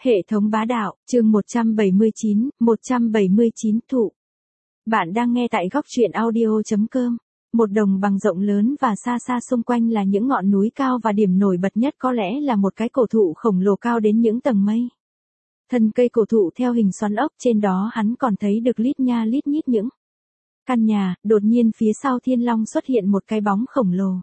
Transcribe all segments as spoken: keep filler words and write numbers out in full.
Hệ thống bá đạo, chương một trăm bảy mươi chín, một trăm bảy mươi chín thụ. Bạn đang nghe tại góc truyện audio chấm com. Một đồng bằng rộng lớn và xa xa xung quanh là những ngọn núi cao và điểm nổi bật nhất có lẽ là một cái cổ thụ khổng lồ cao đến những tầng mây. Thân cây cổ thụ theo hình xoắn ốc, trên đó hắn còn thấy được lít nha lít nhít những căn nhà. Đột nhiên phía sau Thiên Long xuất hiện một cái bóng khổng lồ.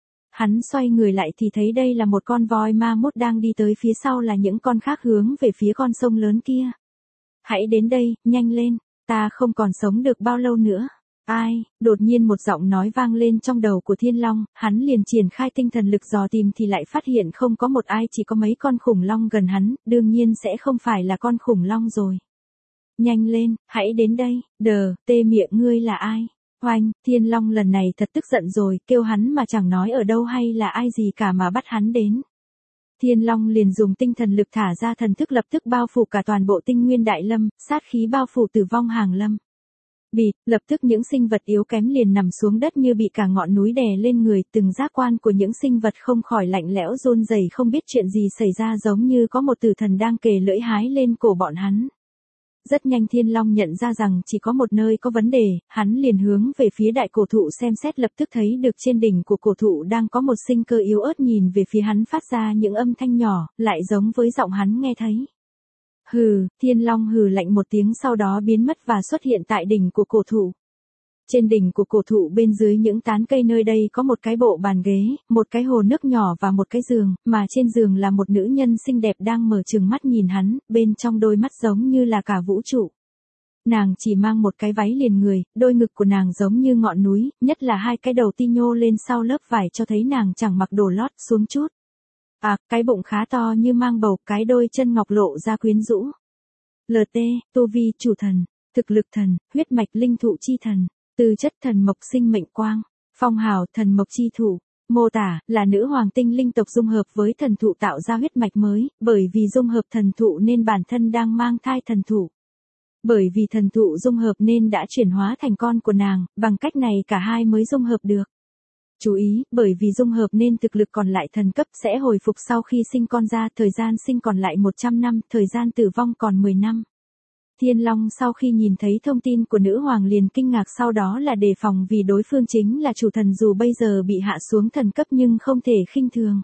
Hắn xoay người lại thì thấy đây là một con voi ma mút đang đi tới, phía sau là những con khác hướng về phía con sông lớn kia. Hãy đến đây, nhanh lên, ta không còn sống được bao lâu nữa. Ai, đột nhiên một giọng nói vang lên trong đầu của Thiên Long, hắn liền triển khai tinh thần lực dò tìm thì lại phát hiện không có một ai, chỉ có mấy con khủng long gần hắn, đương nhiên sẽ không phải là con khủng long rồi. Nhanh lên, hãy đến đây, đờ, tê miệng ngươi là ai? Oanh, Thiên Long lần này thật tức giận rồi, kêu hắn mà chẳng nói ở đâu hay là ai gì cả mà bắt hắn đến. Thiên Long liền dùng tinh thần lực thả ra thần thức, lập tức bao phủ cả toàn bộ Tinh Nguyên Đại Lâm, sát khí bao phủ Tử Vong Hàng Lâm. Bịt, lập tức những sinh vật yếu kém liền nằm xuống đất như bị cả ngọn núi đè lên người, từng giác quan của những sinh vật không khỏi lạnh lẽo run rẩy, không biết chuyện gì xảy ra, giống như có một tử thần đang kề lưỡi hái lên cổ bọn hắn. Rất nhanh Thiên Long nhận ra rằng chỉ có một nơi có vấn đề, hắn liền hướng về phía đại cổ thụ xem xét, lập tức thấy được trên đỉnh của cổ thụ đang có một sinh cơ yếu ớt nhìn về phía hắn, phát ra những âm thanh nhỏ, lại giống với giọng hắn nghe thấy. Hừ, Thiên Long hừ lạnh một tiếng, sau đó biến mất và xuất hiện tại đỉnh của cổ thụ. Trên đỉnh của cổ thụ bên dưới những tán cây nơi đây có một cái bộ bàn ghế, một cái hồ nước nhỏ và một cái giường, mà trên giường là một nữ nhân xinh đẹp đang mở trừng mắt nhìn hắn, bên trong đôi mắt giống như là cả vũ trụ. Nàng chỉ mang một cái váy liền người, đôi ngực của nàng giống như ngọn núi, nhất là hai cái đầu ti nhô lên sau lớp vải cho thấy nàng chẳng mặc đồ lót xuống chút. À, cái bụng khá to như mang bầu, cái đôi chân ngọc lộ ra quyến rũ. lờ tê, tu vi chủ thần, thực lực thần, huyết mạch linh thụ chi thần. Tư chất thần mộc sinh mệnh quang, phong hào thần mộc chi thụ, mô tả là nữ hoàng tinh linh tộc dung hợp với thần thụ tạo ra huyết mạch mới, bởi vì dung hợp thần thụ nên bản thân đang mang thai thần thụ. Bởi vì thần thụ dung hợp nên đã chuyển hóa thành con của nàng, bằng cách này cả hai mới dung hợp được. Chú ý, bởi vì dung hợp nên thực lực còn lại thần cấp sẽ hồi phục sau khi sinh con ra, thời gian sinh còn lại một trăm năm, thời gian tử vong còn mười năm. Thiên Long sau khi nhìn thấy thông tin của nữ hoàng liền kinh ngạc, sau đó là đề phòng vì đối phương chính là chủ thần, dù bây giờ bị hạ xuống thần cấp nhưng không thể khinh thường.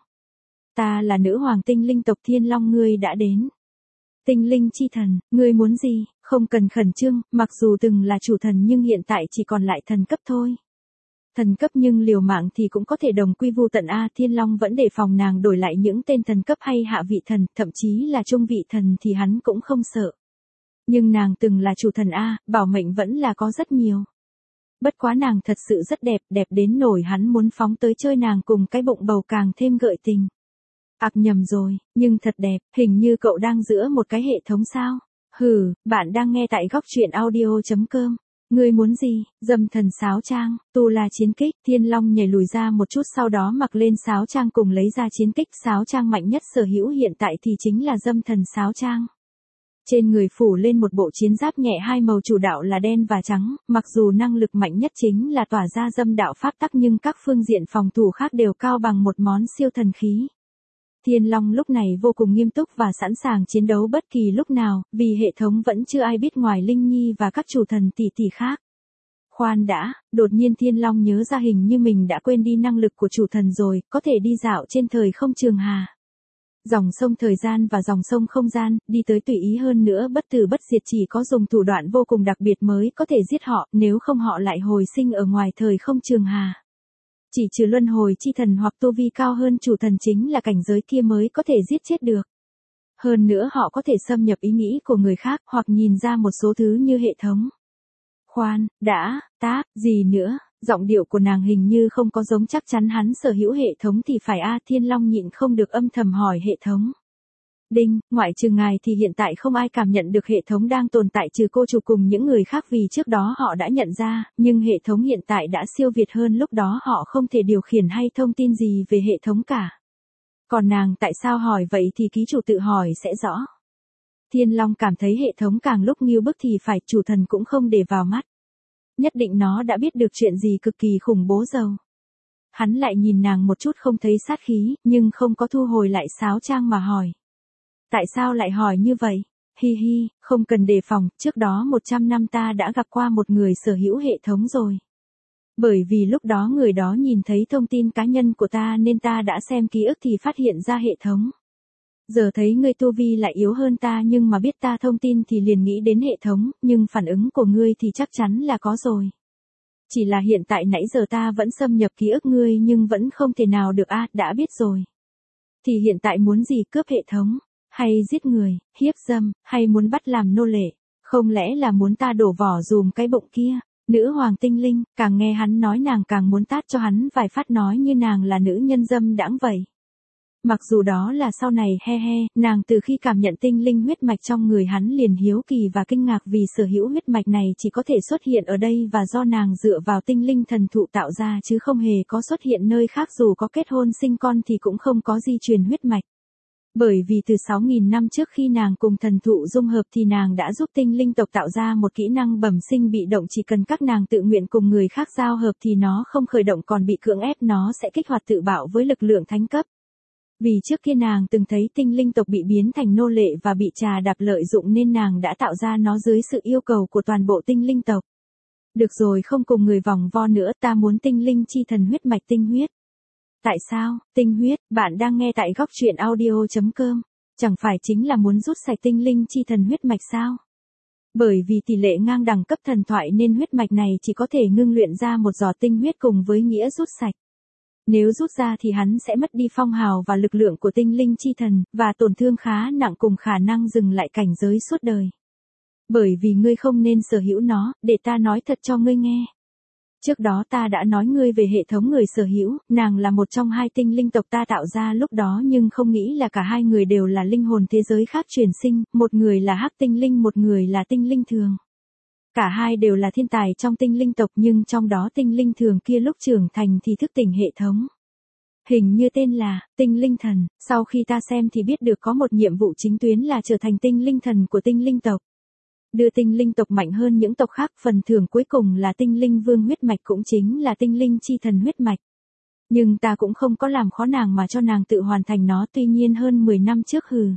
Ta là nữ hoàng tinh linh tộc Thiên Long, ngươi đã đến. Tinh linh chi thần, ngươi muốn gì? Không cần khẩn trương, mặc dù từng là chủ thần nhưng hiện tại chỉ còn lại thần cấp thôi. Thần cấp nhưng liều mạng thì cũng có thể đồng quy vu tận a. Thiên Long vẫn đề phòng nàng đổi lại những tên thần cấp hay hạ vị thần, thậm chí là trung vị thần thì hắn cũng không sợ. Nhưng nàng từng là chủ thần a, bảo mệnh vẫn là có rất nhiều. Bất quá nàng thật sự rất đẹp, đẹp đến nổi hắn muốn phóng tới chơi nàng cùng cái bụng bầu càng thêm gợi tình. Ặc nhầm rồi, nhưng thật đẹp, hình như cậu đang giữa một cái hệ thống sao? Hừ, bạn đang nghe tại góc truyện audio chấm com. Ngươi muốn gì? Dâm thần sáo trang, tu la chiến kích. Thiên Long nhảy lùi ra một chút, sau đó mặc lên sáo trang cùng lấy ra chiến kích. Sáo trang mạnh nhất sở hữu hiện tại thì chính là dâm thần sáo trang. Trên người phủ lên một bộ chiến giáp nhẹ, hai màu chủ đạo là đen và trắng, mặc dù năng lực mạnh nhất chính là tỏa ra dâm đạo pháp tắc nhưng các phương diện phòng thủ khác đều cao bằng một món siêu thần khí. Thiên Long lúc này vô cùng nghiêm túc và sẵn sàng chiến đấu bất kỳ lúc nào, vì hệ thống vẫn chưa ai biết ngoài Linh Nhi và các chủ thần tỷ tỷ khác. Khoan đã, đột nhiên Thiên Long nhớ ra hình như mình đã quên đi năng lực của chủ thần rồi, có thể đi dạo trên thời không trường hà. Dòng sông thời gian và dòng sông không gian, đi tới tùy ý, hơn nữa bất tử bất diệt, chỉ có dùng thủ đoạn vô cùng đặc biệt mới có thể giết họ, nếu không họ lại hồi sinh ở ngoài thời không trường hà. Chỉ trừ luân hồi chi thần hoặc tu vi cao hơn chủ thần chính là cảnh giới kia mới có thể giết chết được. Hơn nữa họ có thể xâm nhập ý nghĩ của người khác hoặc nhìn ra một số thứ như hệ thống. Khoan, đã, tác, gì nữa? Giọng điệu của nàng hình như không có giống, chắc chắn hắn sở hữu hệ thống thì phải a. Thiên Long nhịn không được âm thầm hỏi hệ thống. Đinh, ngoại trừ ngài thì hiện tại không ai cảm nhận được hệ thống đang tồn tại trừ cô chủ cùng những người khác, vì trước đó họ đã nhận ra, nhưng hệ thống hiện tại đã siêu việt hơn lúc đó, họ không thể điều khiển hay thông tin gì về hệ thống cả. Còn nàng tại sao hỏi vậy thì ký chủ tự hỏi sẽ rõ. Thiên Long cảm thấy hệ thống càng lúc nghiêu bức thì phải, chủ thần cũng không để vào mắt. Nhất định nó đã biết được chuyện gì cực kỳ khủng bố giàu. Hắn lại nhìn nàng một chút không thấy sát khí, nhưng không có thu hồi lại sáo trang mà hỏi. Tại sao lại hỏi như vậy? Hi hi, không cần đề phòng, trước đó một trăm năm ta đã gặp qua một người sở hữu hệ thống rồi. Bởi vì lúc đó người đó nhìn thấy thông tin cá nhân của ta nên ta đã xem ký ức thì phát hiện ra hệ thống. Giờ thấy ngươi tu vi lại yếu hơn ta nhưng mà biết ta thông tin thì liền nghĩ đến hệ thống, nhưng phản ứng của ngươi thì chắc chắn là có rồi. Chỉ là hiện tại nãy giờ ta vẫn xâm nhập ký ức ngươi nhưng vẫn không thể nào được a, à, đã biết rồi. Thì hiện tại muốn gì, cướp hệ thống, hay giết người, hiếp dâm, hay muốn bắt làm nô lệ, không lẽ là muốn ta đổ vỏ dùm cái bụng kia? Nữ hoàng tinh linh, càng nghe hắn nói nàng càng muốn tát cho hắn vài phát nói như nàng là nữ nhân dâm đãng vậy. Mặc dù đó là sau này he he, nàng từ khi cảm nhận tinh linh huyết mạch trong người hắn liền hiếu kỳ và kinh ngạc vì sở hữu huyết mạch này chỉ có thể xuất hiện ở đây và do nàng dựa vào tinh linh thần thụ tạo ra chứ không hề có xuất hiện nơi khác, dù có kết hôn sinh con thì cũng không có di truyền huyết mạch. Bởi vì từ sáu nghìn năm trước khi nàng cùng thần thụ dung hợp thì nàng đã giúp tinh linh tộc tạo ra một kỹ năng bẩm sinh bị động, chỉ cần các nàng tự nguyện cùng người khác giao hợp thì nó không khởi động, còn bị cưỡng ép nó sẽ kích hoạt tự bạo với lực lượng thánh cấp. Vì trước kia nàng từng thấy tinh linh tộc bị biến thành nô lệ và bị trà đạp lợi dụng nên nàng đã tạo ra nó dưới sự yêu cầu của toàn bộ tinh linh tộc. Được rồi, không cùng người vòng vo nữa, ta muốn tinh linh chi thần huyết mạch tinh huyết. Tại sao? Tinh huyết, bạn đang nghe tại góc truyện audio chấm com. Chẳng phải chính là muốn rút sạch tinh linh chi thần huyết mạch sao? Bởi vì tỷ lệ ngang đẳng cấp thần thoại nên huyết mạch này chỉ có thể ngưng luyện ra một giọt tinh huyết cùng với nghĩa rút sạch. Nếu rút ra thì hắn sẽ mất đi phong hào và lực lượng của tinh linh chi thần, và tổn thương khá nặng cùng khả năng dừng lại cảnh giới suốt đời. Bởi vì ngươi không nên sở hữu nó, để ta nói thật cho ngươi nghe. Trước đó ta đã nói ngươi về hệ thống người sở hữu, nàng là một trong hai tinh linh tộc ta tạo ra lúc đó nhưng không nghĩ là cả hai người đều là linh hồn thế giới khác truyền sinh, một người là hắc tinh linh, một người là tinh linh thường. Cả hai đều là thiên tài trong tinh linh tộc nhưng trong đó tinh linh thường kia lúc trưởng thành thì thức tỉnh hệ thống. Hình như tên là tinh linh thần, sau khi ta xem thì biết được có một nhiệm vụ chính tuyến là trở thành tinh linh thần của tinh linh tộc. Đưa tinh linh tộc mạnh hơn những tộc khác, phần thưởng cuối cùng là tinh linh vương huyết mạch, cũng chính là tinh linh chi thần huyết mạch. Nhưng ta cũng không có làm khó nàng mà cho nàng tự hoàn thành nó, tuy nhiên hơn mười năm trước hừ.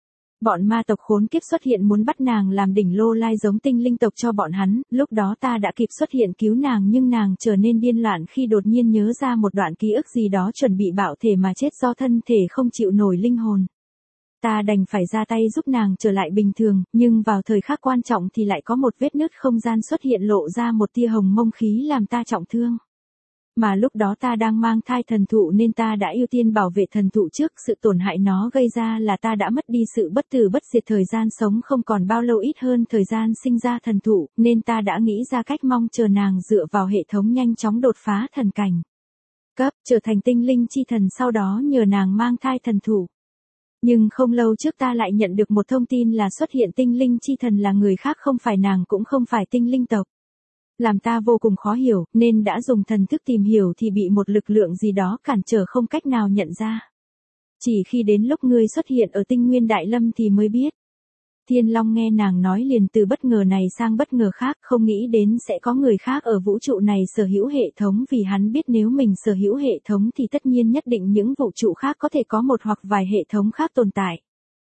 Bọn ma tộc khốn kiếp xuất hiện muốn bắt nàng làm đỉnh lô lai giống tinh linh tộc cho bọn hắn, lúc đó ta đã kịp xuất hiện cứu nàng nhưng nàng trở nên điên loạn khi đột nhiên nhớ ra một đoạn ký ức gì đó chuẩn bị bạo thể mà chết do thân thể không chịu nổi linh hồn. Ta đành phải ra tay giúp nàng trở lại bình thường, nhưng vào thời khắc quan trọng thì lại có một vết nứt không gian xuất hiện lộ ra một tia hồng mông khí làm ta trọng thương. Mà lúc đó ta đang mang thai thần thụ nên ta đã ưu tiên bảo vệ thần thụ trước, sự tổn hại nó gây ra là ta đã mất đi sự bất tử bất diệt, thời gian sống không còn bao lâu ít hơn thời gian sinh ra thần thụ, nên ta đã nghĩ ra cách mong chờ nàng dựa vào hệ thống nhanh chóng đột phá thần cảnh cấp, trở thành tinh linh chi thần, sau đó nhờ nàng mang thai thần thụ. Nhưng không lâu trước ta lại nhận được một thông tin là xuất hiện tinh linh chi thần là người khác, không phải nàng cũng không phải tinh linh tộc. Làm ta vô cùng khó hiểu, nên đã dùng thần thức tìm hiểu thì bị một lực lượng gì đó cản trở không cách nào nhận ra. Chỉ khi đến lúc ngươi xuất hiện ở tinh nguyên đại lâm thì mới biết. Thiên Long nghe nàng nói liền từ bất ngờ này sang bất ngờ khác, không nghĩ đến sẽ có người khác ở vũ trụ này sở hữu hệ thống, vì hắn biết nếu mình sở hữu hệ thống thì tất nhiên nhất định những vũ trụ khác có thể có một hoặc vài hệ thống khác tồn tại.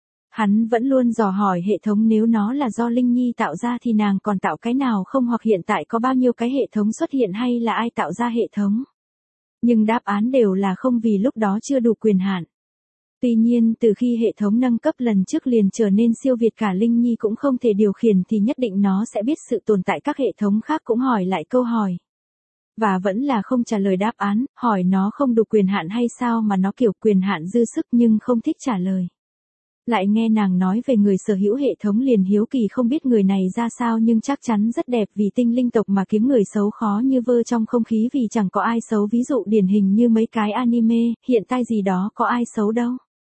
Hắn vẫn luôn dò hỏi hệ thống nếu nó là do Linh Nhi tạo ra thì nàng còn tạo cái nào không, hoặc hiện tại có bao nhiêu cái hệ thống xuất hiện, hay là ai tạo ra hệ thống. Nhưng đáp án đều là không, vì lúc đó chưa đủ quyền hạn. Tuy nhiên từ khi hệ thống nâng cấp lần trước liền trở nên siêu việt cả Linh Nhi cũng không thể điều khiển thì nhất định nó sẽ biết sự tồn tại các hệ thống khác cũng hỏi lại câu hỏi. Và vẫn là không trả lời đáp án, hỏi nó không đủ quyền hạn hay sao mà nó kiểu quyền hạn dư sức nhưng không thích trả lời. Lại nghe nàng nói về người sở hữu hệ thống liền hiếu kỳ không biết người này ra sao, nhưng chắc chắn rất đẹp, vì tinh linh tộc mà kiếm người xấu khó như vơ trong không khí, vì chẳng có ai xấu, ví dụ điển hình như mấy cái anime, hiện tại gì đó có ai xấu đâu.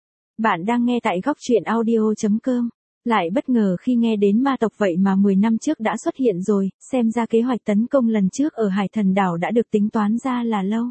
Bạn đang nghe tại góc truyện audio chấm com. Lại bất ngờ khi nghe đến ma tộc, vậy mà mười năm trước đã xuất hiện rồi, xem ra kế hoạch tấn công lần trước ở Hải Thần Đảo đã được tính toán ra là lâu.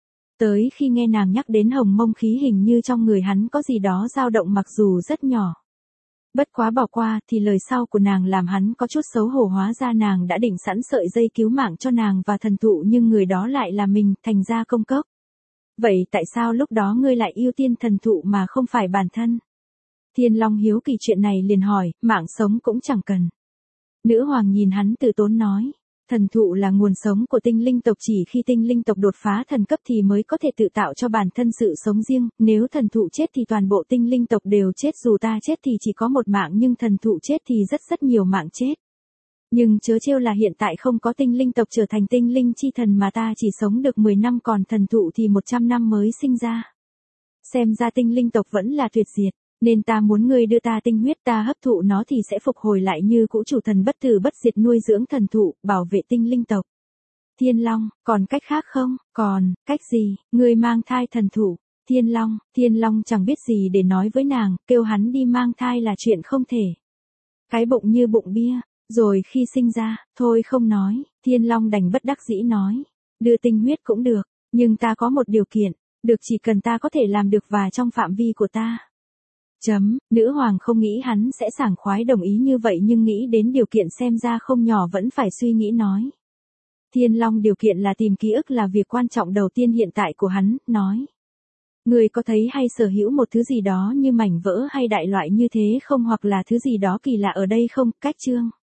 Tới khi nghe nàng nhắc đến hồng mông khí, hình như trong người hắn có gì đó dao động mặc dù rất nhỏ. Bất quá bỏ qua thì lời sau của nàng làm hắn có chút xấu hổ, hóa ra nàng đã định sẵn sợi dây cứu mạng cho nàng và thần thụ nhưng người đó lại là mình, thành ra công cốc. Vậy tại sao lúc đó ngươi lại ưu tiên thần thụ mà không phải bản thân? Thiên Long hiếu kỳ chuyện này liền hỏi, mạng sống cũng chẳng cần. Nữ hoàng nhìn hắn từ tốn nói, thần thụ là nguồn sống của tinh linh tộc, chỉ khi tinh linh tộc đột phá thần cấp thì mới có thể tự tạo cho bản thân sự sống riêng, nếu thần thụ chết thì toàn bộ tinh linh tộc đều chết, dù ta chết thì chỉ có một mạng nhưng thần thụ chết thì rất rất nhiều mạng chết. Nhưng chớ trêu là hiện tại không có tinh linh tộc trở thành tinh linh chi thần mà ta chỉ sống được mười năm, còn thần thụ thì một trăm năm mới sinh ra. Xem ra tinh linh tộc vẫn là tuyệt diệt, nên ta muốn ngươi đưa ta tinh huyết, ta hấp thụ nó thì sẽ phục hồi lại như cũ, chủ thần bất tử bất diệt nuôi dưỡng thần thụ, bảo vệ tinh linh tộc. Thiên Long, còn cách khác không? Còn, cách gì? Ngươi mang thai thần thụ. Thiên Long, Thiên Long chẳng biết gì để nói với nàng, kêu hắn đi mang thai là chuyện không thể. Cái bụng như bụng bia, rồi khi sinh ra, thôi không nói, Thiên Long đành bất đắc dĩ nói, đưa tinh huyết cũng được, nhưng ta có một điều kiện, được chỉ cần ta có thể làm được và trong phạm vi của ta. Chấm, nữ hoàng không nghĩ hắn sẽ sảng khoái đồng ý như vậy nhưng nghĩ đến điều kiện xem ra không nhỏ vẫn phải suy nghĩ nói. Thiên Long điều kiện là tìm ký ức là việc quan trọng đầu tiên hiện tại của hắn, nói. Người có thấy hay sở hữu một thứ gì đó như mảnh vỡ hay đại loại như thế không, hoặc là thứ gì đó kỳ lạ ở đây không? Cách chương